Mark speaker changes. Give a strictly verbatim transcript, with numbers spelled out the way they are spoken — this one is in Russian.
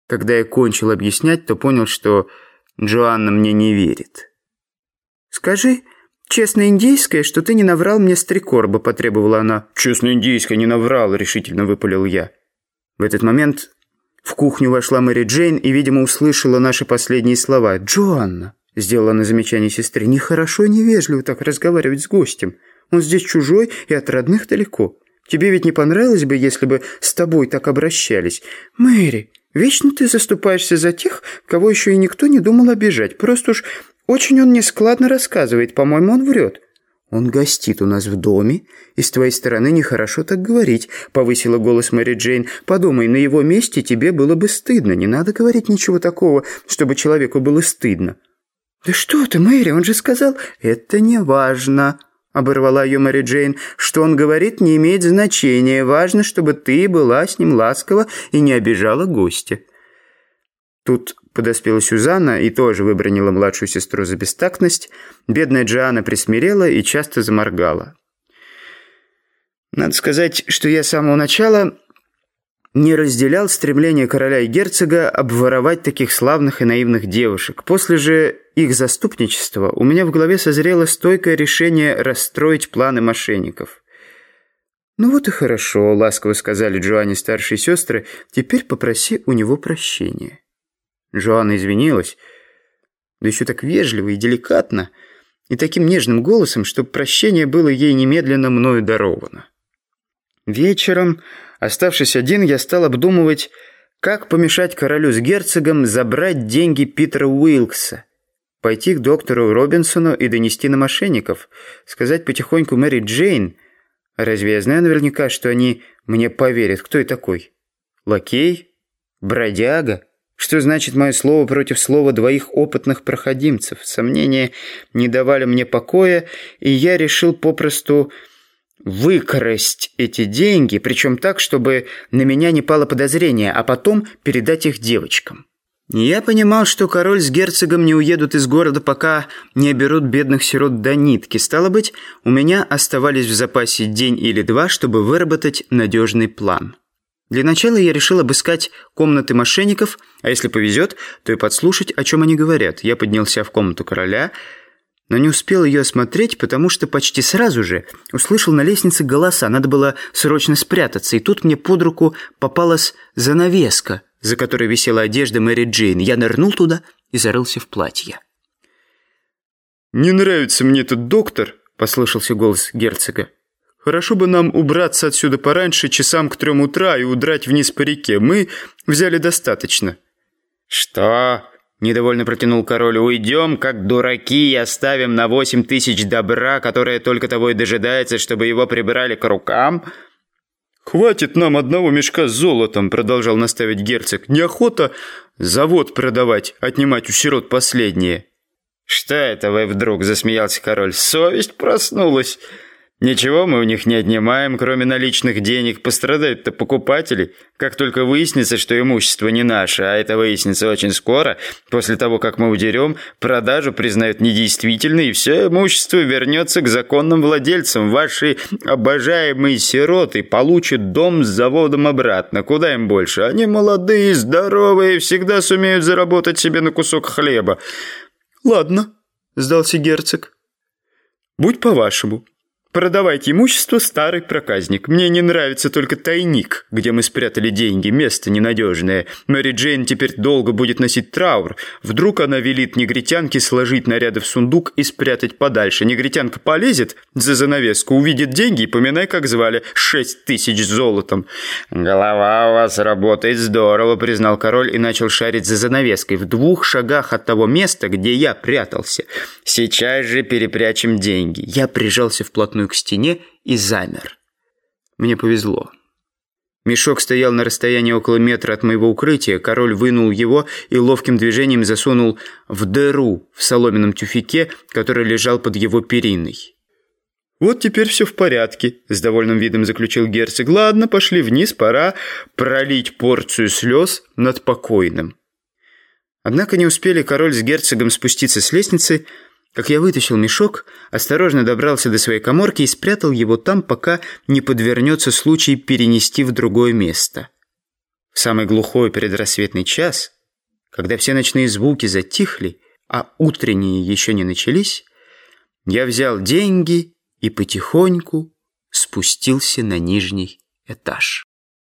Speaker 1: Когда я кончил объяснять, то понял, что Джоанна мне не верит. «Скажи, честно индейское, что ты не наврал мне с три короба», — потребовала она. «Честно индейское, не наврал», — решительно выпалил я. В этот момент в кухню вошла Мэри Джейн и, видимо, услышала наши последние слова. «Джоанна», — сделала она замечание сестре, — «нехорошо и невежливо так разговаривать с гостем. Он здесь чужой и от родных далеко. Тебе ведь не понравилось бы, если бы с тобой так обращались? Мэри, вечно ты заступаешься за тех, кого еще и никто не думал обижать. Просто уж очень он нескладно рассказывает. По-моему, он врет». «Он гостит у нас в доме, и с твоей стороны нехорошо так говорить», — повысила голос Мэри Джейн. «Подумай, на его месте тебе было бы стыдно. Не надо говорить ничего такого, чтобы человеку было стыдно». «Да что ты, Мэри, он же сказал...» «Это не важно», — оборвала ее Мэри Джейн. «Что он говорит, не имеет значения. Важно, чтобы ты была с ним ласкова и не обижала гостя». Тут подоспела Сюзанна и тоже выбранила младшую сестру за бестактность. Бедная Джоанна присмирела и часто заморгала. Надо сказать, что я с самого начала не разделял стремление короля и герцога обворовать таких славных и наивных девушек. После же их заступничества у меня в голове созрело стойкое решение расстроить планы мошенников. «Ну вот и хорошо», — ласково сказали Джоанне старшие сестры, — «теперь попроси у него прощения». Джоанна извинилась, да еще так вежливо и деликатно, и таким нежным голосом, что прощение было ей немедленно мною даровано. Вечером, оставшись один, я стал обдумывать, как помешать королю с герцогом забрать деньги Питера Уилкса, пойти к доктору Робинсону и донести на мошенников, сказать потихоньку Мэри Джейн. Разве я знаю наверняка, что они мне поверят? Кто я такой? Лакей? Бродяга? Что значит мое слово против слова двоих опытных проходимцев? Сомнения не давали мне покоя, и я решил попросту выкрасть эти деньги, причем так, чтобы на меня не пало подозрение, а потом передать их девочкам. Я понимал, что король с герцогом не уедут из города, пока не оберут бедных сирот до нитки. Стало быть, у меня оставались в запасе день или два, чтобы выработать надежный план. Для начала я решил обыскать комнаты мошенников, а если повезет, то и подслушать, о чем они говорят. Я поднялся в комнату короля, но не успел ее осмотреть, потому что почти сразу же услышал на лестнице голоса. Надо было срочно спрятаться, и тут мне под руку попалась занавеска, за которой висела одежда Мэри Джейн. Я нырнул туда и зарылся в платье. «Не нравится мне этот доктор», — послышался голос герцога. «Хорошо бы нам убраться отсюда пораньше, часам к трем утра, и удрать вниз по реке. Мы взяли достаточно». «Что?» — недовольно протянул король. «Уйдем, как дураки, и оставим на восемь тысяч добра, которое только того и дожидается, чтобы его прибрали к рукам?» «Хватит нам одного мешка с золотом», — продолжал наставить герцог. «Неохота завод продавать, отнимать у сирот последнее». «Что это вы вдруг?» — засмеялся король. «Совесть проснулась». «Ничего мы у них не отнимаем, кроме наличных денег. Пострадают-то покупатели. Как только выяснится, что имущество не наше, а это выяснится очень скоро, после того, как мы удерем, продажу признают недействительной, и все имущество вернется к законным владельцам. Ваши обожаемые сироты получат дом с заводом обратно. Куда им больше? Они молодые, здоровые, всегда сумеют заработать себе на кусок хлеба». «Ладно», — сдался герцог. «Будь по-вашему. Продавайте имущество, старый проказник. Мне не нравится только тайник, где мы спрятали деньги. Место ненадежное. Мэри Джейн теперь долго будет носить траур. Вдруг она велит негритянке сложить наряды в сундук и спрятать подальше. Негритянка полезет за занавеску, увидит деньги и, поминай, как звали, шесть тысяч золотом. «Голова у вас работает здорово», — признал король и начал шарить за занавеской в двух шагах от того места, где я прятался. «Сейчас же перепрячем деньги». Я прижался вплотную к стене и замер. Мне повезло. Мешок стоял на расстоянии около метра от моего укрытия. Король вынул его и ловким движением засунул в дыру в соломенном тюфяке, который лежал под его периной. «Вот теперь все в порядке», — с довольным видом заключил герцог. «Ладно, пошли вниз, пора пролить порцию слез над покойным». Однако не успели король с герцогом спуститься с лестницы, как я вытащил мешок, осторожно добрался до своей каморки и спрятал его там, пока не подвернется случай перенести в другое место. В самый глухой предрассветный час, когда все ночные звуки затихли, а утренние еще не начались, я взял деньги и потихоньку спустился на нижний этаж.